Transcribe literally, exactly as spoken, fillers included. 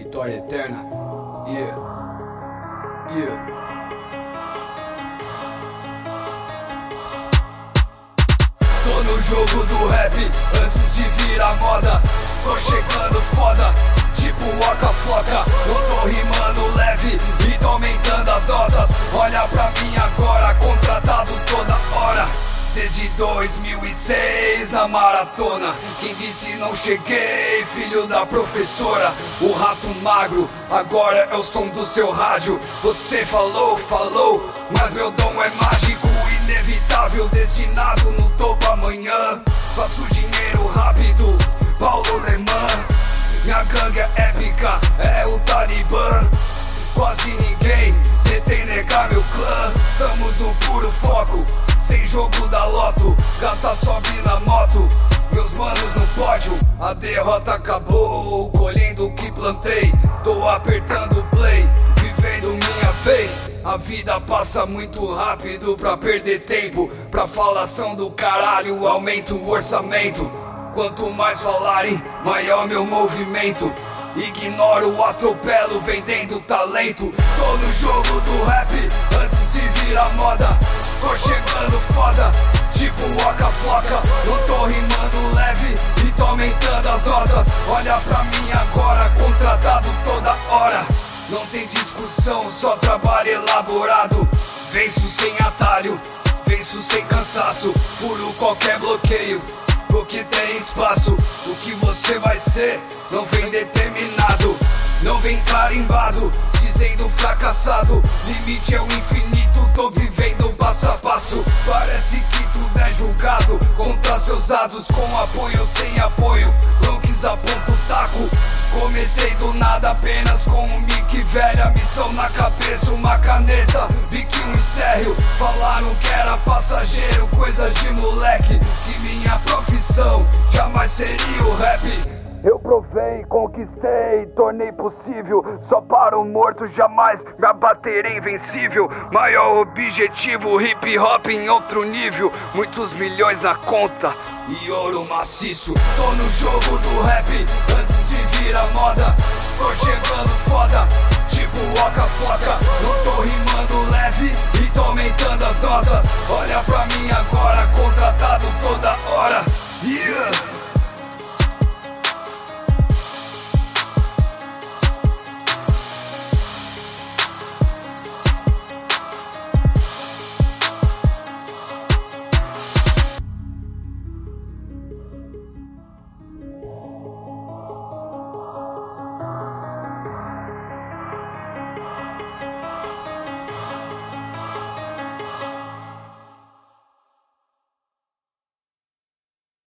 Vitória eterna. Yeah. Yeah. Tô no jogo do rap, antes de virar moda. Tô chegando foda, tipo Waka Flocka. Eu tô rimando leve e tô aumentando as notas. Olha pra mim agora, contratado toda hora. Desde dois mil e seis na maratona. Quem disse não cheguei, filho da professora. O rato magro, agora é o som do seu rádio. Você falou, falou, mas meu dom é mágico, inevitável, destinado no topo amanhã. Faço dinheiro rápido, Paulo Leman. Minha gangue é épica, é o Talibã. Quase ninguém detém negar meu clã. Estamos no puro foco, sem jogo da loto. Gata sobe na moto, meus manos no pódio. A derrota acabou, colhendo o que plantei. Tô apertando o play, vivendo minha vez. A vida passa muito rápido pra perder tempo. Pra falação do caralho, aumento o orçamento. Quanto mais falarem, maior meu movimento. Ignoro o atropelo, vendendo talento. Tô no jogo do rap, antes de virar moda. Tô chegando foda, tipo Waka Flocka. Eu tô rimando leve e tô aumentando as notas. Olha pra mim agora, contratado toda hora. Não tem discussão, só trabalho elaborado. Venço sem atalho, venço sem cansaço. Furo qualquer bloqueio, porque tem espaço. O que você vai ser não vem determinado, não vem carimbado, dizendo fracassado. Limite é o infinito, tô vivendo passo a passo. Parece que tudo é julgado contra seus atos, com apoio ou sem apoio. Bronques aponta o taco. Comecei do nada apenas com um mic velha. Missão na cabeça, uma caneta, biquinho estéreo. Falaram que era passageiro, coisa de moleque. Que minha profissão jamais seria o rap. Eu provei, conquistei, tornei possível. Só para o morto jamais me abaterei invencível. Maior objetivo, hip hop em outro nível. Muitos milhões na conta e ouro maciço. Tô no jogo do rap, antes de virar moda. Tô chegando foda, tipo Waka Flocka. Eu tô rimando leve e tô aumentando as notas. Olha pra mim agora, contratado toda hora. Yeah!